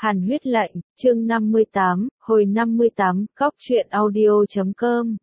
Hàn huyết lệnh, chương 58, hồi 58, cóc truyện audio.com.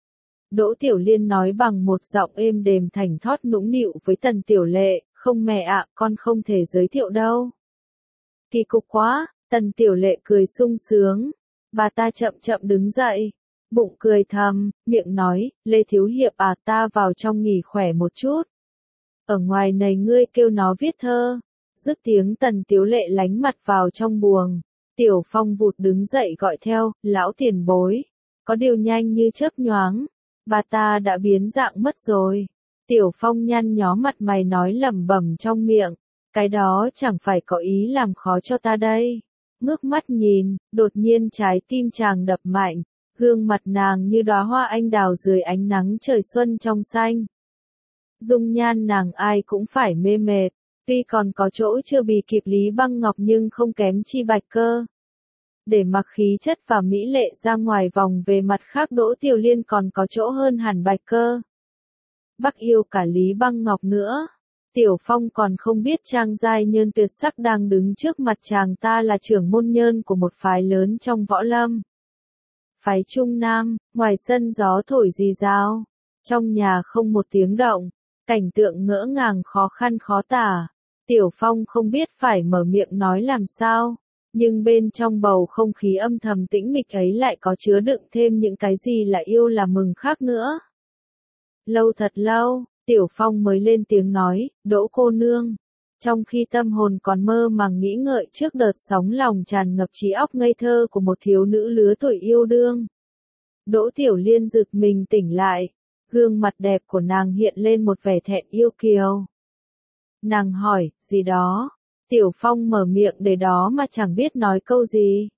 Đỗ Tiểu Liên nói bằng một giọng êm đềm thảnh thót nũng nịu với Tần Tiểu Lệ, không mẹ ạ, con không thể giới thiệu đâu. Kỳ cục quá, Tần Tiểu Lệ cười sung sướng. Bà ta chậm chậm đứng dậy, bụng cười thầm, miệng nói, Lê Thiếu Hiệp à, ta vào trong nghỉ khỏe một chút. Ở ngoài này ngươi kêu nó viết thơ. Dứt tiếng Tần Tiểu Lệ lánh mặt vào trong buồng. Tiểu Phong vụt đứng dậy gọi theo, lão tiền bối. Có điều nhanh như chớp nhoáng. Bà ta đã biến dạng mất rồi. Tiểu Phong nhăn nhó mặt mày nói lẩm bẩm trong miệng. Cái đó chẳng phải có ý làm khó cho ta đây. Ngước mắt nhìn, đột nhiên trái tim chàng đập mạnh. Gương mặt nàng như đóa hoa anh đào dưới ánh nắng trời xuân trong xanh. Dung nhan nàng ai cũng phải mê mệt. Tuy còn có chỗ chưa bì kịp Lý Băng Ngọc nhưng không kém chi Bạch Cơ. Để mặc khí chất và mỹ lệ ra ngoài vòng về mặt khác Đỗ Tiểu Liên còn có chỗ hơn hẳn Bạch Cơ. Bắc yêu cả Lý Băng Ngọc nữa. Tiểu Phong còn không biết trang giai nhân tuyệt sắc đang đứng trước mặt chàng ta là trưởng môn nhân của một phái lớn trong võ lâm. Phái Trung Nam, ngoài sân gió thổi rì rào. Trong nhà không một tiếng động. Cảnh tượng ngỡ ngàng khó khăn khó tả. Tiểu Phong không biết phải mở miệng nói làm sao, nhưng bên trong bầu không khí âm thầm tĩnh mịch ấy lại có chứa đựng thêm những cái gì là yêu là mừng khác nữa. Lâu thật lâu, Tiểu Phong mới lên tiếng nói, Đỗ cô nương. Trong khi tâm hồn còn mơ màng nghĩ ngợi trước đợt sóng lòng tràn ngập trí óc ngây thơ của một thiếu nữ lứa tuổi yêu đương. Đỗ Tiểu Liên giật mình tỉnh lại, gương mặt đẹp của nàng hiện lên một vẻ thẹn yêu kiều. Nàng hỏi, gì đó? Tiểu Phong mở miệng để đó mà chẳng biết nói câu gì.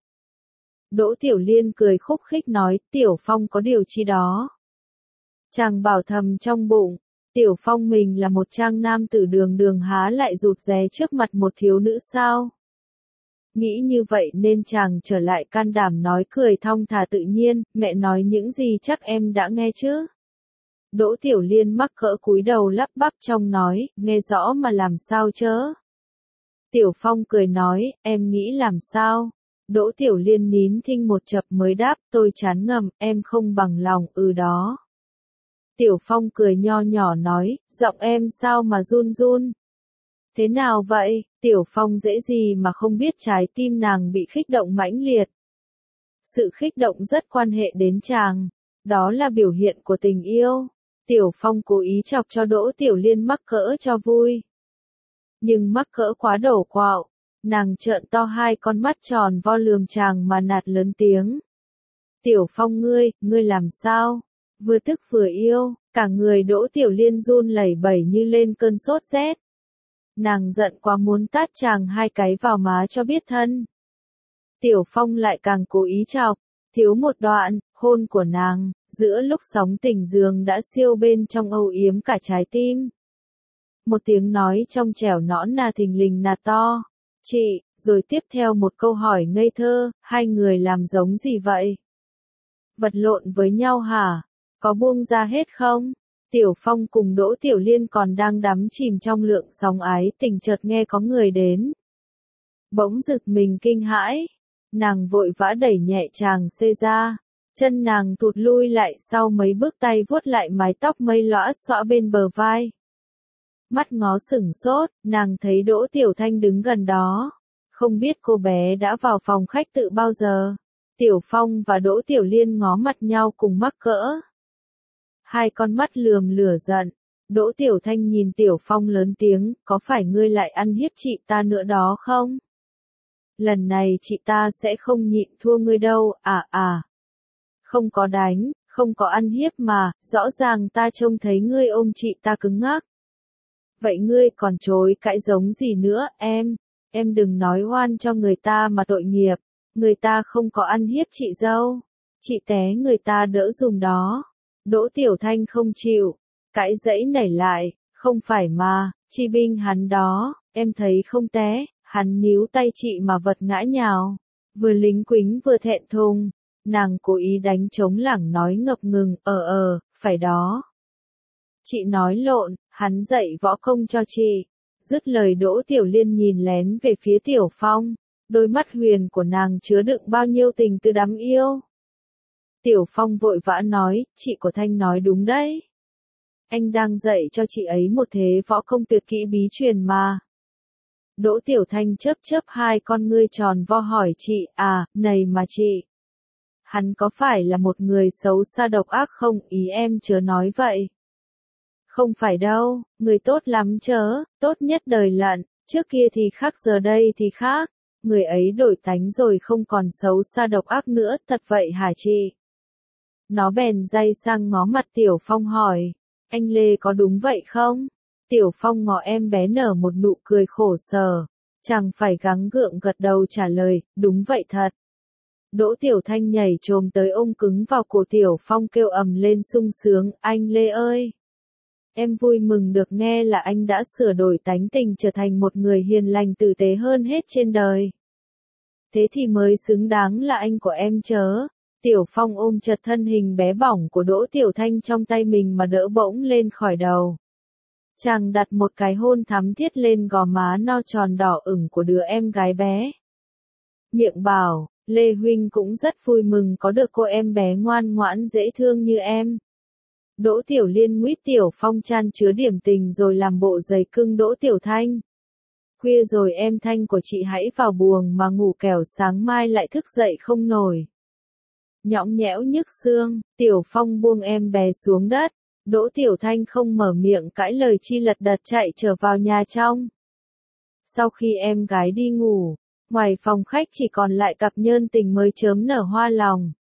Đỗ Tiểu Liên cười khúc khích nói, Tiểu Phong có điều chi đó. Chàng bảo thầm trong bụng, Tiểu Phong mình là một trang nam tử đường đường há lại rụt rè trước mặt một thiếu nữ sao? Nghĩ như vậy nên chàng trở lại can đảm nói cười thong thả tự nhiên, mẹ nói những gì chắc em đã nghe chứ? Đỗ Tiểu Liên mắc cỡ cúi đầu lắp bắp trong nói, nghe rõ mà làm sao chớ. Tiểu Phong cười nói, em nghĩ làm sao? Đỗ Tiểu Liên nín thinh một chập mới đáp, tôi chán ngầm, em không bằng lòng, đó. Tiểu Phong cười nho nhỏ nói, giọng em sao mà run run? Thế nào vậy? Tiểu Phong dễ gì mà không biết trái tim nàng bị khích động mãnh liệt. Sự khích động rất quan hệ đến chàng. Đó là biểu hiện của tình yêu. Tiểu Phong cố ý chọc cho Đỗ Tiểu Liên mắc cỡ cho vui. Nhưng mắc cỡ quá đổ quạo. Nàng trợn to hai con mắt tròn vo lườm chàng mà nạt lớn tiếng. Tiểu Phong ngươi làm sao? Vừa tức vừa yêu, cả người Đỗ Tiểu Liên run lẩy bẩy như lên cơn sốt rét. Nàng giận quá muốn tát chàng hai cái vào má cho biết thân. Tiểu Phong lại càng cố ý chọc, thiếu một đoạn, hôn của nàng, giữa lúc sóng tình giường đã siêu bên trong âu yếm cả trái tim. Một tiếng nói trong trẻo nõn nà thình lình nà to, chị, rồi tiếp theo một câu hỏi ngây thơ, hai người làm giống gì vậy? Vật lộn với nhau hả? Có buông ra hết không? Tiểu Phong cùng Đỗ Tiểu Liên còn đang đắm chìm trong lượng sóng ái tình chợt nghe có người đến. Bỗng giật mình kinh hãi. Nàng vội vã đẩy nhẹ chàng xê ra. Chân nàng tụt lui lại sau mấy bước tay vuốt lại mái tóc mây lõa xõa bên bờ vai. Mắt ngó sửng sốt, nàng thấy Đỗ Tiểu Thanh đứng gần đó. Không biết cô bé đã vào phòng khách tự bao giờ. Tiểu Phong và Đỗ Tiểu Liên ngó mặt nhau cùng mắc cỡ. Hai con mắt lườm lửa giận. Đỗ Tiểu Thanh nhìn Tiểu Phong lớn tiếng, có phải ngươi lại ăn hiếp chị ta nữa đó không? Lần này chị ta sẽ không nhịn thua ngươi đâu, Không có đánh, không có ăn hiếp mà, rõ ràng ta trông thấy ngươi ôm chị ta cứng ngắc. Vậy ngươi còn chối cãi giống gì nữa, em đừng nói oan cho người ta mà tội nghiệp, người ta không có ăn hiếp chị dâu, chị té người ta đỡ dùm đó. Đỗ Tiểu Thanh không chịu, cãi giãy nảy lại, không phải mà, chi binh hắn đó, em thấy không té, hắn níu tay chị mà vật ngã nhào, vừa lính quính vừa thẹn thùng, nàng cố ý đánh trống lảng nói ngập ngừng, phải đó. Chị nói lộn, hắn dạy võ công cho chị. Dứt lời Đỗ Tiểu Liên nhìn lén về phía Tiểu Phong, Đôi mắt huyền của nàng chứa đựng bao nhiêu tình từ đắm yêu. Tiểu Phong vội vã nói, chị của Thanh nói đúng đấy. Anh đang dạy cho chị ấy một thế võ công tuyệt kỹ bí truyền mà. Đỗ Tiểu Thanh chớp chớp hai con ngươi tròn vo hỏi chị, à, này mà chị. Hắn có phải là một người xấu xa độc ác không, ý em chớ nói vậy. Không phải đâu, người tốt lắm chớ, tốt nhất đời lận, trước kia thì khác giờ đây thì khác. Người ấy đổi tánh rồi không còn xấu xa độc ác nữa, thật vậy hả chị? Nó bèn day sang ngó mặt Tiểu Phong hỏi, anh Lê có đúng vậy không? Tiểu Phong ngó em bé nở một nụ cười khổ sở, chẳng phải gắng gượng gật đầu trả lời, đúng vậy thật. Đỗ Tiểu Thanh nhảy chồm tới ôm cứng vào cổ Tiểu Phong kêu ầm lên sung sướng, anh Lê ơi! Em vui mừng được nghe là anh đã sửa đổi tánh tình trở thành một người hiền lành tử tế hơn hết trên đời. Thế thì mới xứng đáng là anh của em chớ. Tiểu Phong ôm chặt thân hình bé bỏng của Đỗ Tiểu Thanh trong tay mình mà đỡ bỗng lên khỏi đầu. Chàng đặt một cái hôn thắm thiết lên gò má no tròn đỏ ửng của đứa em gái bé. Miệng bảo, Lê Huynh cũng rất vui mừng có được cô em bé ngoan ngoãn dễ thương như em. Đỗ Tiểu Liên nguyết Tiểu Phong chan chứa điểm tình rồi làm bộ giày cưng Đỗ Tiểu Thanh. Khuya rồi em Thanh của chị hãy vào buồng mà ngủ kẻo sáng mai lại thức dậy không nổi. Nhõng nhẽo nhức xương, Tiểu Phong buông em bé xuống đất. Đỗ Tiểu Thanh không mở miệng cãi lời chi lật đật chạy trở vào nhà trong. Sau khi em gái đi ngủ, ngoài phòng khách chỉ còn lại cặp nhân tình mới chớm nở hoa lòng.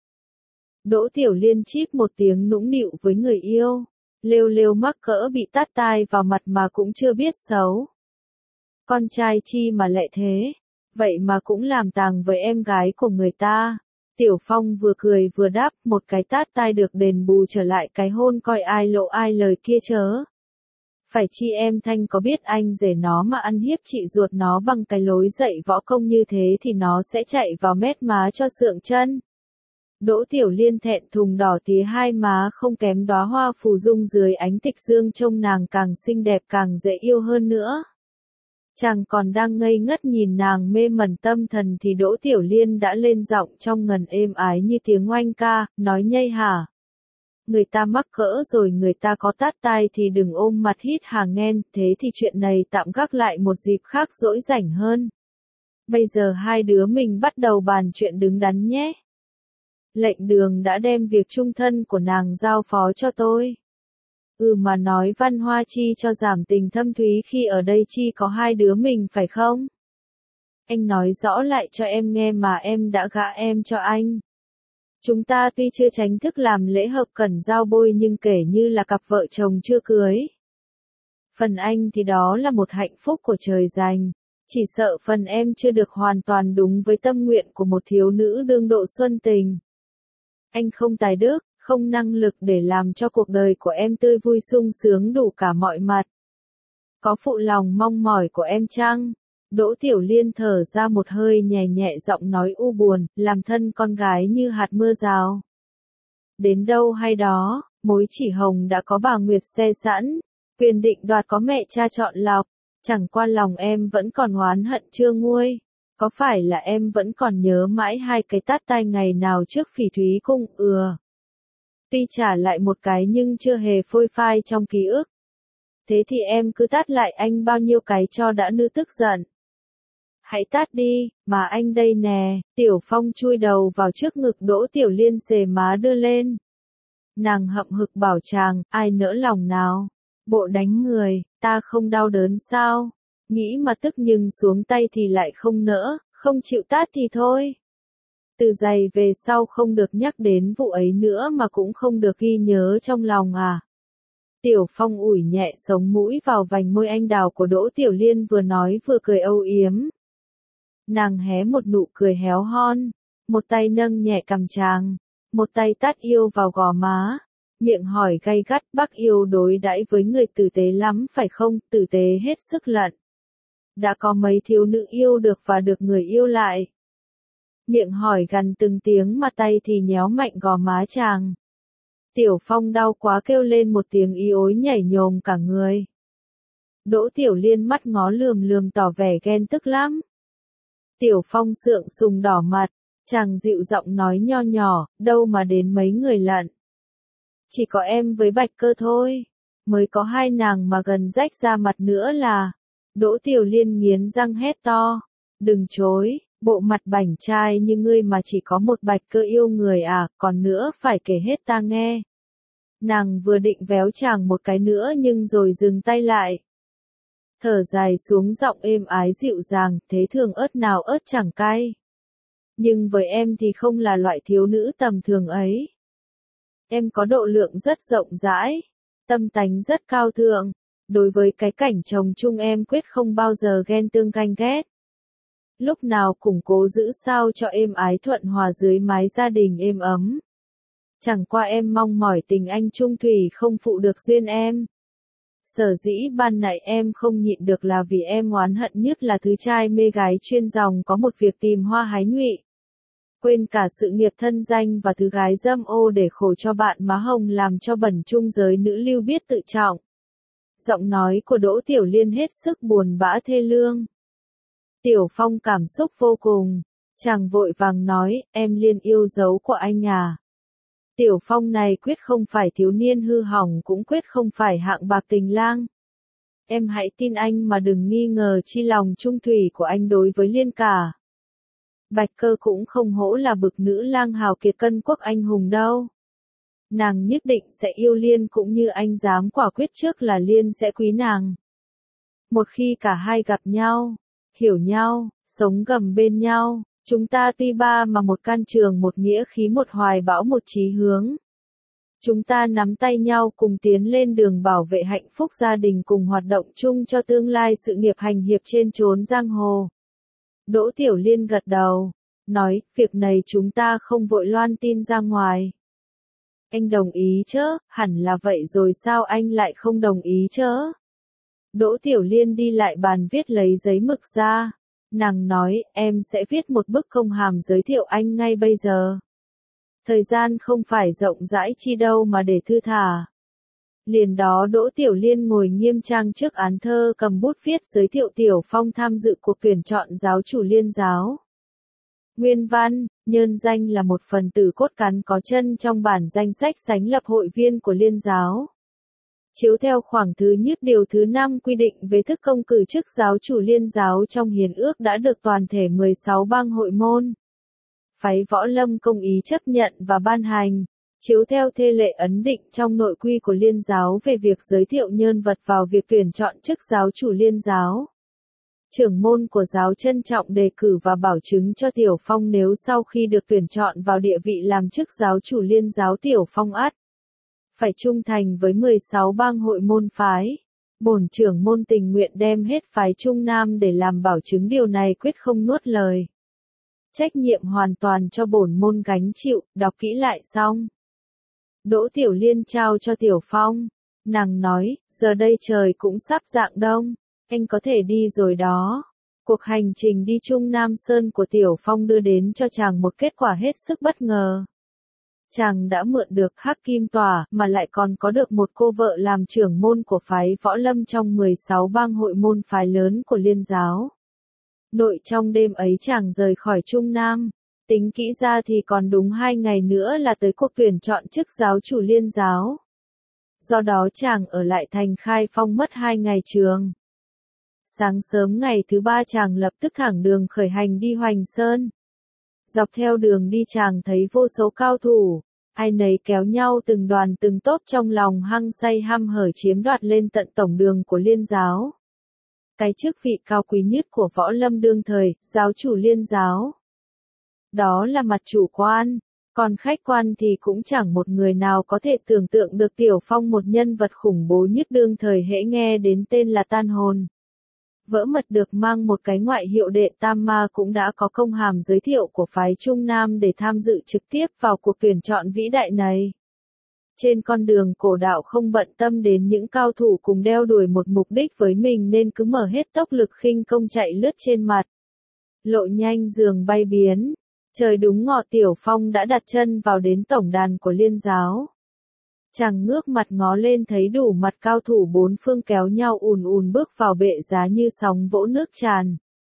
Đỗ Tiểu Liên chít một tiếng nũng nịu với người yêu, lêu lêu mắc cỡ bị tát tai vào mặt mà cũng chưa biết xấu. Con trai chi mà lẹ thế, vậy mà cũng làm tàng với em gái của người ta. Tiểu Phong vừa cười vừa đáp, một cái tát tai được đền bù trở lại cái hôn coi ai lộ ai lời kia chớ. Phải chi em Thanh có biết anh rể nó mà ăn hiếp chị ruột nó bằng cái lối dạy võ công như thế thì nó sẽ chạy vào mét má cho sượng chân. Đỗ Tiểu Liên thẹn thùng đỏ tía hai má không kém đóa hoa phù dung dưới ánh tịch dương trông nàng càng xinh đẹp càng dễ yêu hơn nữa. Chàng còn đang ngây ngất nhìn nàng mê mẩn tâm thần thì Đỗ Tiểu Liên đã lên giọng trong ngần êm ái như tiếng oanh ca, nói nhây hả. Người ta mắc cỡ rồi người ta có tát tai thì đừng ôm mặt hít hà nghen, thế thì chuyện này tạm gác lại một dịp khác dỗi rảnh hơn. Bây giờ hai đứa mình bắt đầu bàn chuyện đứng đắn nhé. Lệnh Đường đã đem việc chung thân của nàng giao phó cho tôi. Mà nói Văn Hoa Chi cho giảm tình thâm thúy khi ở đây chi có hai đứa mình phải không? Anh nói rõ lại cho em nghe mà em đã gả em cho anh. Chúng ta tuy chưa chính thức làm lễ hợp cẩn giao bôi nhưng kể như là cặp vợ chồng chưa cưới. Phần anh thì đó là một hạnh phúc của trời dành. Chỉ sợ phần em chưa được hoàn toàn đúng với tâm nguyện của một thiếu nữ đương độ xuân tình. Anh không tài đức, không năng lực để làm cho cuộc đời của em tươi vui sung sướng đủ cả mọi mặt. Có phụ lòng mong mỏi của em chăng? Đỗ Tiểu Liên thở ra một hơi nhẹ nhẹ giọng nói u buồn, làm thân con gái như hạt mưa rào. Đến đâu hay đó, mối chỉ hồng đã có bà Nguyệt xe sẵn, quyền định đoạt có mẹ cha chọn lọc, chẳng qua lòng em vẫn còn oán hận chưa nguôi. Có phải là em vẫn còn nhớ mãi hai cái tát tai ngày nào trước Phỉ Thúy Cung? Tuy trả lại một cái nhưng chưa hề phôi phai trong ký ức. Thế thì em cứ tát lại anh bao nhiêu cái cho đã nữ tức giận. Hãy tát đi, mà anh đây nè. Tiểu Phong chui đầu vào trước ngực Đỗ Tiểu Liên xề má đưa lên. Nàng hậm hực bảo chàng, ai nỡ lòng nào. Bộ đánh người, ta không đau đớn sao? Nghĩ mà tức nhưng xuống tay thì lại không nỡ, không chịu tát thì thôi. Từ giày về sau không được nhắc đến vụ ấy nữa mà cũng không được ghi nhớ trong lòng à. Tiểu Phong ủi nhẹ sống mũi vào vành môi anh đào của Đỗ Tiểu Liên vừa nói vừa cười âu yếm. Nàng hé một nụ cười héo hon, một tay nâng nhẹ cằm chàng, một tay tát yêu vào gò má, miệng hỏi gay gắt bác yêu đối đãi với người tử tế lắm phải không, tử tế hết sức lận. Đã có mấy thiếu nữ yêu được và được người yêu lại. Miệng hỏi gần từng tiếng mà tay thì nhéo mạnh gò má chàng. Tiểu Phong đau quá kêu lên một tiếng y ối nhảy nhồm cả người. Đỗ Tiểu Liên mắt ngó lườm lườm tỏ vẻ ghen tức lắm. Tiểu Phong sượng sùng đỏ mặt, chàng dịu giọng nói nho nhỏ, đâu mà đến mấy người lận. Chỉ có em với Bạch Cơ thôi, mới có hai nàng mà gần rách ra mặt nữa là. Đỗ Tiểu Liên nghiến răng hét to, đừng chối, bộ mặt bảnh trai như ngươi mà chỉ có một Bạch Cơ yêu người à, còn nữa phải kể hết ta nghe. Nàng vừa định véo chàng một cái nữa nhưng rồi dừng tay lại. Thở dài xuống giọng êm ái dịu dàng, thế thường ớt nào ớt chẳng cay. Nhưng với em thì không là loại thiếu nữ tầm thường ấy. Em có độ lượng rất rộng rãi, tâm tánh rất cao thượng. Đối với cái cảnh chồng chung em quyết không bao giờ ghen tương ganh ghét. Lúc nào củng cố giữ sao cho êm ái thuận hòa dưới mái gia đình êm ấm. Chẳng qua em mong mỏi tình anh chung thủy không phụ được duyên em. Sở dĩ ban nãy em không nhịn được là vì em oán hận nhất là thứ trai mê gái chuyên dòng có một việc tìm hoa hái nhụy. Quên cả sự nghiệp thân danh và thứ gái dâm ô để khổ cho bạn má hồng làm cho bẩn chung giới nữ lưu biết tự trọng. Giọng nói của Đỗ Tiểu Liên hết sức buồn bã thê lương. Tiểu Phong cảm xúc vô cùng, chàng vội vàng nói, em Liên yêu dấu của anh à. Tiểu Phong này quyết không phải thiếu niên hư hỏng cũng quyết không phải hạng bạc tình lang. Em hãy tin anh mà đừng nghi ngờ chi lòng trung thủy của anh đối với Liên cả. Bạch Cơ cũng không hổ là bực nữ lang hào kiệt cân quốc anh hùng đâu. Nàng nhất định sẽ yêu Liên cũng như anh dám quả quyết trước là Liên sẽ quý nàng. Một khi cả hai gặp nhau, hiểu nhau, sống gầm bên nhau, chúng ta tuy ba mà một can trường một nghĩa khí một hoài bão một chí hướng. Chúng ta nắm tay nhau cùng tiến lên đường bảo vệ hạnh phúc gia đình cùng hoạt động chung cho tương lai sự nghiệp hành hiệp trên chốn giang hồ. Đỗ Tiểu Liên gật đầu, nói, việc này chúng ta không vội loan tin ra ngoài. Anh đồng ý chớ, hẳn là vậy rồi sao anh lại không đồng ý chớ? Đỗ Tiểu Liên đi lại bàn viết lấy giấy mực ra. Nàng nói, em sẽ viết một bức công hàm giới thiệu anh ngay bây giờ. Thời gian không phải rộng rãi chi đâu mà để thư thả. Liền đó Đỗ Tiểu Liên ngồi nghiêm trang trước án thơ cầm bút viết giới thiệu Tiểu Phong tham dự cuộc tuyển chọn giáo chủ Liên giáo. Nguyên văn, nhân danh là một phần tử cốt cán có chân trong bản danh sách sánh lập hội viên của Liên giáo. Chiếu theo khoản thứ nhất điều thứ 5 quy định về thức công cử chức giáo chủ Liên giáo trong hiến ước đã được toàn thể 16 bang hội môn. Phái Võ Lâm công ý chấp nhận và ban hành, chiếu theo thê lệ ấn định trong nội quy của Liên giáo về việc giới thiệu nhân vật vào việc tuyển chọn chức giáo chủ Liên giáo. Trưởng môn của giáo trân trọng đề cử và bảo chứng cho Tiểu Phong nếu sau khi được tuyển chọn vào địa vị làm chức giáo chủ Liên giáo Tiểu Phong phải trung thành với 16 bang hội môn phái. Bổn trưởng môn tình nguyện đem hết phái Trung Nam để làm bảo chứng điều này quyết không nuốt lời. Trách nhiệm hoàn toàn cho bổn môn gánh chịu, đọc kỹ lại xong. Đỗ Tiểu Liên trao cho Tiểu Phong. Nàng nói, giờ đây trời cũng sắp rạng đông, anh có thể đi rồi đó. Cuộc hành trình đi Trung Nam Sơn của Tiểu Phong đưa đến cho chàng một kết quả hết sức bất ngờ. Chàng đã mượn được Hắc Kim Tỏa mà lại còn có được một cô vợ làm trưởng môn của phái Võ Lâm trong 16 bang hội môn phái lớn của Liên giáo. Nội trong đêm ấy chàng rời khỏi Trung Nam, tính kỹ ra thì còn đúng 2 ngày nữa là tới cuộc tuyển chọn chức giáo chủ Liên giáo. Do đó chàng ở lại thành Khai Phong mất 2 ngày trường. Sáng sớm ngày thứ 3 chàng lập tức thẳng đường khởi hành đi Hoành Sơn. Dọc theo đường đi chàng thấy vô số cao thủ, ai nấy kéo nhau từng đoàn từng tốp trong lòng hăng say hăm hở chiếm đoạt lên tận tổng đường của Liên giáo. Cái chức vị cao quý nhất của Võ Lâm đương thời, giáo chủ Liên giáo. Đó là mặt chủ quan, còn khách quan thì cũng chẳng một người nào có thể tưởng tượng được Tiểu Phong một nhân vật khủng bố nhất đương thời hễ nghe đến tên là tan hồn. Vỡ mật được mang một cái ngoại hiệu đệ tam ma cũng đã có công hàm giới thiệu của phái Trung Nam để tham dự trực tiếp vào cuộc tuyển chọn vĩ đại này. Trên con đường cổ đạo không bận tâm đến những cao thủ cùng đeo đuổi một mục đích với mình nên cứ mở hết tốc lực khinh công chạy lướt trên mặt. Lộ nhanh giường bay biến. Trời đúng ngọ Tiểu Phong đã đặt chân vào đến tổng đàn của Liên giáo. Chàng ngước mặt ngó lên thấy đủ mặt cao thủ bốn phương kéo nhau ùn ùn bước vào bệ giá như sóng vỗ nước tràn.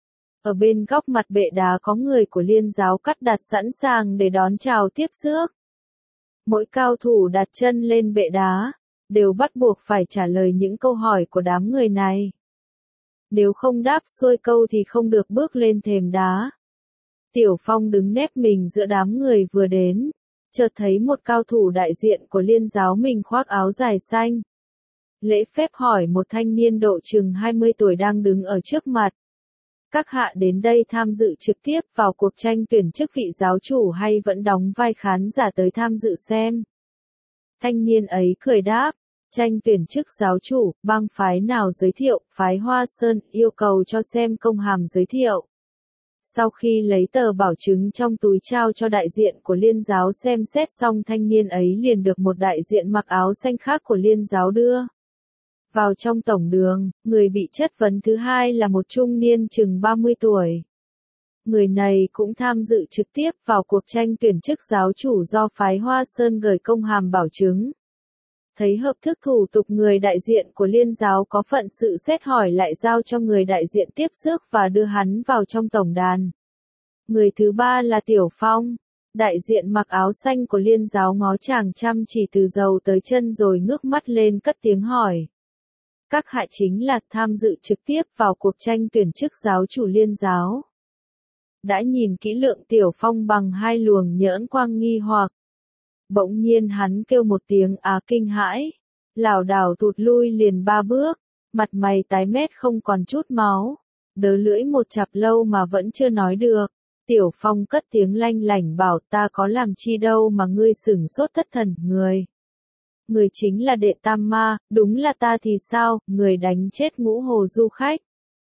Ở bên góc mặt bệ đá có người của liên giáo cắt đặt sẵn sàng để đón chào tiếp rước. Mỗi cao thủ đặt chân lên bệ đá, đều bắt buộc phải trả lời những câu hỏi của đám người này. Nếu không đáp xuôi câu thì không được bước lên thềm đá. Tiểu Phong đứng nép mình giữa đám người vừa đến, chợt thấy một cao thủ đại diện của liên giáo mình khoác áo dài xanh. Lễ phép hỏi một thanh niên độ chừng 20 tuổi đang đứng ở trước mặt. Các hạ đến đây tham dự trực tiếp vào cuộc tranh tuyển chức vị giáo chủ hay vẫn đóng vai khán giả tới tham dự xem? Thanh niên ấy cười đáp, tranh tuyển chức giáo chủ, bang phái nào giới thiệu, phái Hoa Sơn, yêu cầu cho xem công hàm giới thiệu. Sau khi lấy tờ bảo chứng trong túi trao cho đại diện của liên giáo xem xét xong, thanh niên ấy liền được một đại diện mặc áo xanh khác của liên giáo đưa vào trong tổng đường. Người bị chất vấn thứ hai là một trung niên chừng 30 tuổi. Người này cũng tham dự trực tiếp vào cuộc tranh tuyển chức giáo chủ do phái Hoa Sơn gửi công hàm bảo chứng. Thấy hợp thức thủ tục, người đại diện của liên giáo có phận sự xét hỏi lại giao cho người đại diện tiếp rước và đưa hắn vào trong tổng đàn. Người thứ ba là Tiểu Phong. Đại diện mặc áo xanh của liên giáo ngó chàng chăm chỉ từ đầu tới chân rồi ngước mắt lên cất tiếng hỏi. Các hạ chính là tham dự trực tiếp vào cuộc tranh tuyển chức giáo chủ liên giáo. Đã nhìn kỹ lượng Tiểu Phong bằng hai luồng nhãn quang nghi hoặc. Bỗng nhiên hắn kêu một tiếng kinh hãi, lảo đảo tụt lui liền 3 bước, mặt mày tái mét không còn chút máu, đớ lưỡi một chặp lâu mà vẫn chưa nói được. Tiểu Phong cất tiếng lanh lảnh bảo, ta có làm chi đâu mà ngươi sửng sốt thất thần. Người chính là Đệ Tam Ma, đúng là ta thì sao, người đánh chết Ngũ Hồ du khách.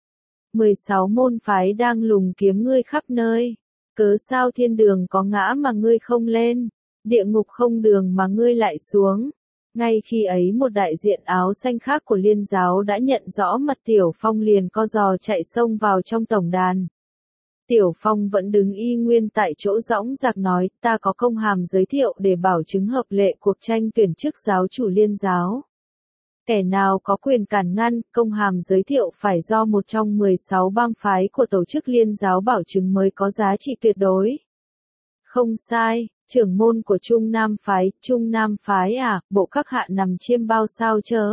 16 môn phái đang lùng kiếm ngươi khắp nơi, cớ sao thiên đường có ngã mà ngươi không lên, địa ngục không đường mà ngươi lại xuống. Ngay khi ấy một đại diện áo xanh khác của liên giáo đã nhận rõ mặt Tiểu Phong, liền co giò chạy xông vào trong tổng đàn. Tiểu Phong vẫn đứng y nguyên tại chỗ dõng dạc nói, ta có công hàm giới thiệu để bảo chứng hợp lệ cuộc tranh tuyển chức giáo chủ liên giáo. Kẻ nào có quyền cản ngăn, công hàm giới thiệu phải do một trong 16 bang phái của tổ chức liên giáo bảo chứng mới có giá trị tuyệt đối. Không sai, trưởng môn của Trung Nam phái à, bộ các hạ nằm chiêm bao sao chớ.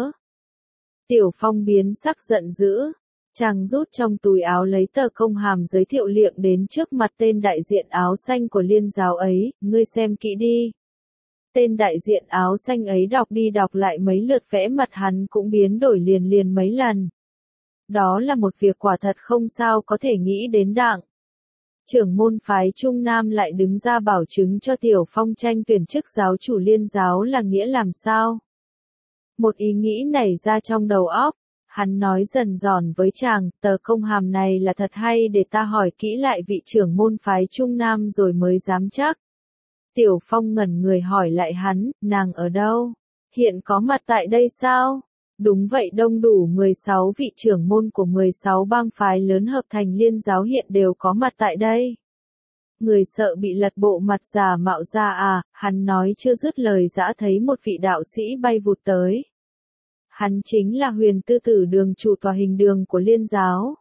Tiểu Phong biến sắc giận dữ. Chàng rút trong túi áo lấy tờ công hàm giới thiệu liệng đến trước mặt tên đại diện áo xanh của liên giáo ấy, ngươi xem kỹ đi. Tên đại diện áo xanh ấy đọc đi đọc lại mấy lượt, vẽ mặt hắn cũng biến đổi liền mấy lần. Đó là một việc quả thật không sao có thể nghĩ đến đặng. Trưởng môn phái Trung Nam lại đứng ra bảo chứng cho Tiểu Phong tranh tuyển chức giáo chủ liên giáo là nghĩa làm sao? Một ý nghĩ nảy ra trong đầu óc. Hắn nói dần dòn với chàng, tờ công hàm này là thật hay để ta hỏi kỹ lại vị trưởng môn phái Trung Nam rồi mới dám chắc. Tiểu Phong ngẩn người hỏi lại hắn, nàng ở đâu? Hiện có mặt tại đây sao? Đúng vậy, đông đủ 16 vị trưởng môn của 16 bang phái lớn hợp thành liên giáo hiện đều có mặt tại đây. Người sợ bị lật bộ mặt giả mạo ra à, hắn nói chưa dứt lời đã thấy một vị đạo sĩ bay vụt tới. Hắn chính là Huyền Tư Tử Đường, chủ tòa hình đường của liên giáo.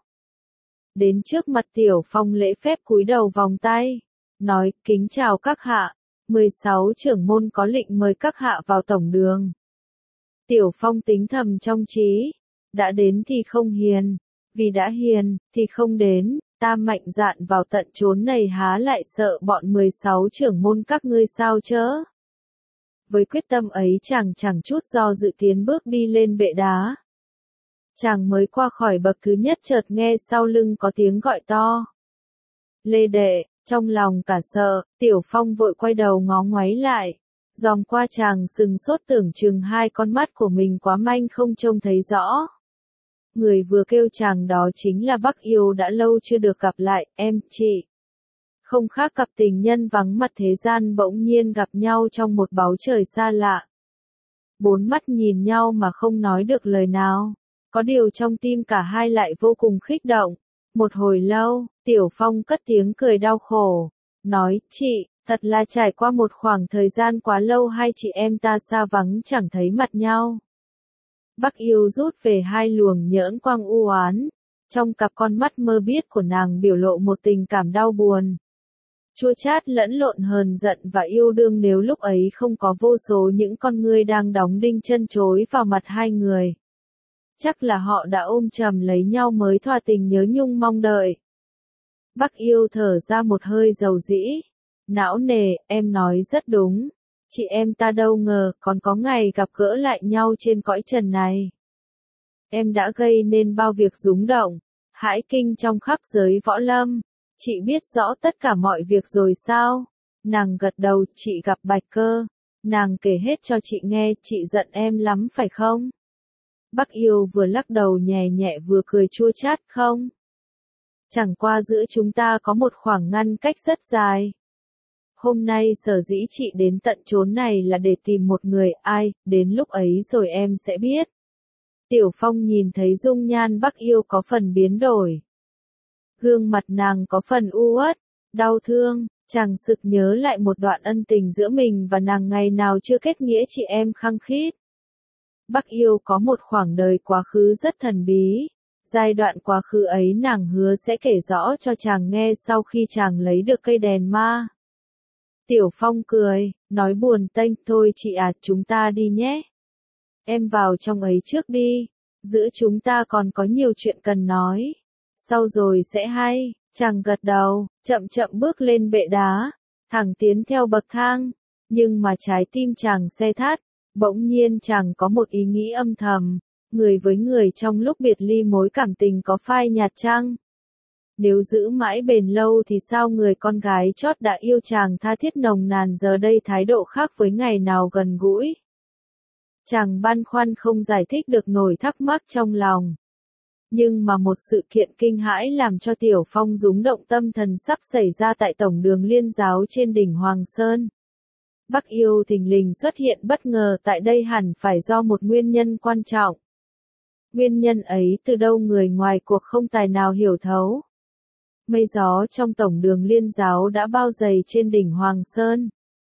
Đến trước mặt Tiểu Phong lễ phép cúi đầu vòng tay, nói, kính chào các hạ, 16 trưởng môn có lệnh mời các hạ vào tổng đường. Tiểu Phong tính thầm trong trí, đã đến thì không hiền, vì đã hiền, thì không đến, ta mạnh dạn vào tận chốn này há lại sợ bọn 16 trưởng môn các ngươi sao chớ. Với quyết tâm ấy chàng chẳng chút do dự tiến bước đi lên bệ đá. Chàng mới qua khỏi bậc thứ nhất chợt nghe sau lưng có tiếng gọi to. Lê đệ, trong lòng cả sợ, Tiểu Phong vội quay đầu ngó ngoáy lại. Dòm qua chàng sừng sốt tưởng chừng hai con mắt của mình quá manh không trông thấy rõ. Người vừa kêu chàng đó chính là Bắc Yêu đã lâu chưa được gặp lại, em, chị. Không khác cặp tình nhân vắng mặt thế gian bỗng nhiên gặp nhau trong một báu trời xa lạ. Bốn mắt nhìn nhau mà không nói được lời nào. Có điều trong tim cả hai lại vô cùng khích động. Một hồi lâu, Tiểu Phong cất tiếng cười đau khổ. Nói, chị, thật là trải qua một khoảng thời gian quá lâu hai chị em ta xa vắng chẳng thấy mặt nhau. Bắc Yêu rút về hai luồng nhỡn quang u oán. Trong cặp con mắt mơ biết của nàng biểu lộ một tình cảm đau buồn. Chua chát lẫn lộn hờn giận và yêu đương nếu lúc ấy không có vô số những con ngươi đang đóng đinh chân chối vào mặt hai người. Chắc là họ đã ôm chầm lấy nhau mới thỏa tình nhớ nhung mong đợi. Bắc Yêu thở ra một hơi dầu dĩ. Não nề, em nói rất đúng. Chị em ta đâu ngờ còn có ngày gặp gỡ lại nhau trên cõi trần này. Em đã gây nên bao việc rúng động, hãi kinh trong khắp giới võ lâm. Chị biết rõ tất cả mọi việc rồi sao? Nàng gật đầu, chị gặp Bạch Cơ. Nàng kể hết cho chị nghe, chị giận em lắm phải không? Bắc Yêu vừa lắc đầu nhẹ nhẹ vừa cười chua chát không? Chẳng qua giữa chúng ta có một khoảng ngăn cách rất dài. Hôm nay sở dĩ chị đến tận chốn này là để tìm một người, ai, đến lúc ấy rồi em sẽ biết. Tiểu Phong nhìn thấy dung nhan Bắc Yêu có phần biến đổi. Gương mặt nàng có phần u uất, đau thương, chàng sực nhớ lại một đoạn ân tình giữa mình và nàng ngày nào chưa kết nghĩa chị em khăng khít. Bắc Yêu có một khoảng đời quá khứ rất thần bí. Giai đoạn quá khứ ấy nàng hứa sẽ kể rõ cho chàng nghe sau khi chàng lấy được cây đèn ma. Tiểu Phong cười, nói buồn tênh, thôi chị à, chúng ta đi nhé. Em vào trong ấy trước đi, giữa chúng ta còn có nhiều chuyện cần nói. Sau rồi sẽ hay, chàng gật đầu, chậm chậm bước lên bệ đá, thẳng tiến theo bậc thang, nhưng mà trái tim chàng se thắt, bỗng nhiên chàng có một ý nghĩ âm thầm, người với người trong lúc biệt ly mối cảm tình có phai nhạt chăng? Nếu giữ mãi bền lâu thì sao người con gái chót đã yêu chàng tha thiết nồng nàn giờ đây thái độ khác với ngày nào gần gũi? Chàng băn khoăn không giải thích được nổi thắc mắc trong lòng. Nhưng mà một sự kiện kinh hãi làm cho Tiểu Phong rúng động tâm thần sắp xảy ra tại tổng đường Liên giáo trên đỉnh Hoàng Sơn. Bắc Yêu thình lình xuất hiện bất ngờ tại đây hẳn phải do một nguyên nhân quan trọng. Nguyên nhân ấy từ đâu người ngoài cuộc không tài nào hiểu thấu. Mây gió trong tổng đường Liên giáo đã bao dày trên đỉnh Hoàng Sơn.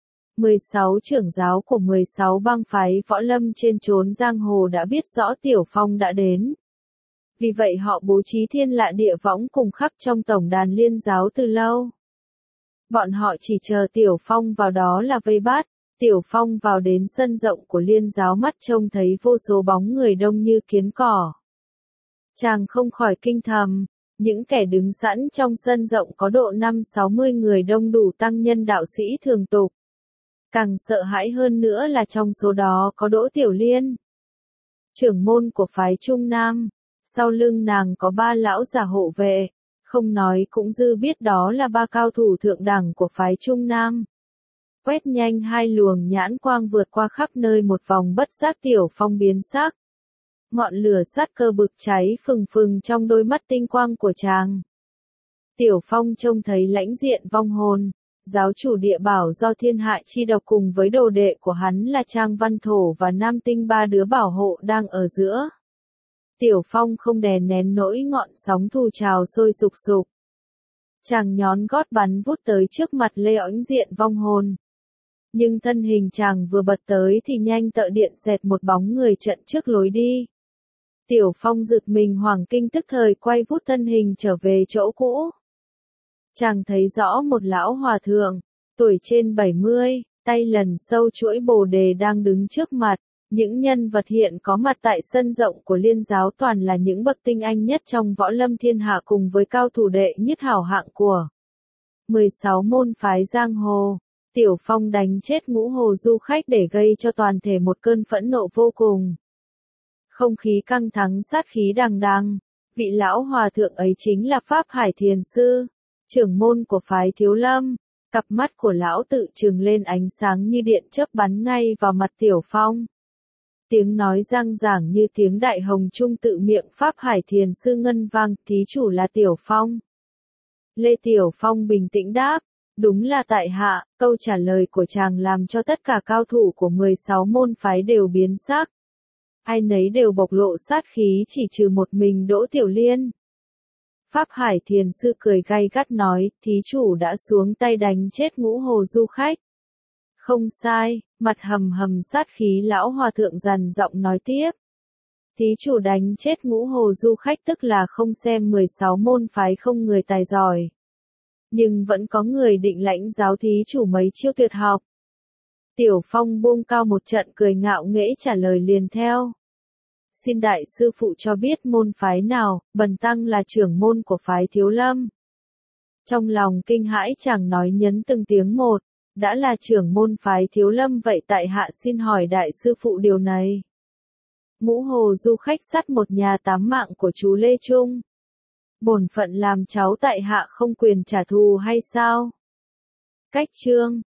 16 trưởng giáo của 16 bang phái võ lâm trên chốn giang hồ đã biết rõ Tiểu Phong đã đến. Vì vậy họ bố trí thiên lạ địa võng cùng khắp trong tổng đàn Liên giáo từ lâu. Bọn họ chỉ chờ Tiểu Phong vào đó là vây bắt. Tiểu Phong vào đến sân rộng của Liên giáo mắt trông thấy vô số bóng người đông như kiến cỏ. Chàng không khỏi kinh thầm, những kẻ đứng sẵn trong sân rộng có độ 5-60 người đông đủ tăng nhân đạo sĩ thường tục. Càng sợ hãi hơn nữa là trong số đó có Đỗ Tiểu Liên, trưởng môn của phái Trung Nam, sau lưng nàng có 3 lão già hộ vệ, không nói cũng dư biết đó là 3 cao thủ thượng đẳng của phái Trung Nam. Quét nhanh 2 luồng nhãn quang vượt qua khắp nơi một vòng bất giác Tiểu Phong biến sắc. Ngọn lửa sát cơ bực cháy phừng phừng trong đôi mắt tinh quang của chàng. Tiểu Phong trông thấy lãnh diện vong hồn, giáo chủ địa bảo do thiên hạ chi độc cùng với đồ đệ của hắn là Trang Văn Thổ và Nam Tinh 3 đứa bảo hộ đang ở giữa. Tiểu Phong không đè nén nỗi ngọn sóng thù trào sôi sục sục. Chàng nhón gót bắn vút tới trước mặt Lê Oánh Diện vong hồn. Nhưng thân hình chàng vừa bật tới thì nhanh tợ điện xẹt một bóng người trận trước lối đi. Tiểu Phong giật mình hoảng kinh tức thời quay vút thân hình trở về chỗ cũ. Chàng thấy rõ một lão hòa thượng, tuổi trên 70, tay lần sâu chuỗi bồ đề đang đứng trước mặt. Những nhân vật hiện có mặt tại sân rộng của Liên giáo toàn là những bậc tinh anh nhất trong võ lâm thiên hạ cùng với cao thủ đệ nhất hảo hạng của 16 môn phái giang hồ. Tiểu Phong đánh chết Ngũ Hồ du khách để gây cho toàn thể một cơn phẫn nộ vô cùng. Không khí căng thẳng sát khí đằng đằng. Vị lão hòa thượng ấy chính là Pháp Hải Thiền Sư, trưởng môn của phái Thiếu Lâm. Cặp mắt của lão tự trừng lên ánh sáng như điện chớp bắn ngay vào mặt Tiểu Phong. Tiếng nói răng ràng như tiếng đại hồng trung tự miệng Pháp Hải Thiền Sư ngân vang, thí chủ là Tiểu Phong. Lê Tiểu Phong bình tĩnh đáp, đúng là tại hạ. Câu trả lời của chàng làm cho tất cả cao thủ của 16 môn phái đều biến sắc. Ai nấy đều bộc lộ sát khí chỉ trừ một mình Đỗ Tiểu Liên. Pháp Hải Thiền Sư cười gay gắt nói, thí chủ đã xuống tay đánh chết Ngũ Hồ du khách. Không sai, mặt hầm hầm sát khí lão hòa thượng dằn giọng nói tiếp. Thí chủ đánh chết Ngũ Hồ du khách tức là không xem 16 môn phái không người tài giỏi. Nhưng vẫn có người định lãnh giáo thí chủ mấy chiêu tuyệt học. Tiểu Phong buông cao một trận cười ngạo nghễ trả lời liền theo. Xin đại sư phụ cho biết môn phái nào, bần tăng là trưởng môn của phái Thiếu Lâm. Trong lòng kinh hãi chàng nói nhấn từng tiếng một, đã là trưởng môn phái Thiếu Lâm vậy tại hạ xin hỏi đại sư phụ điều này. Ngũ Hồ du khách sát một nhà tám mạng của chú Lê Trung. Bổn phận làm cháu tại hạ không quyền trả thù hay sao? Cách chương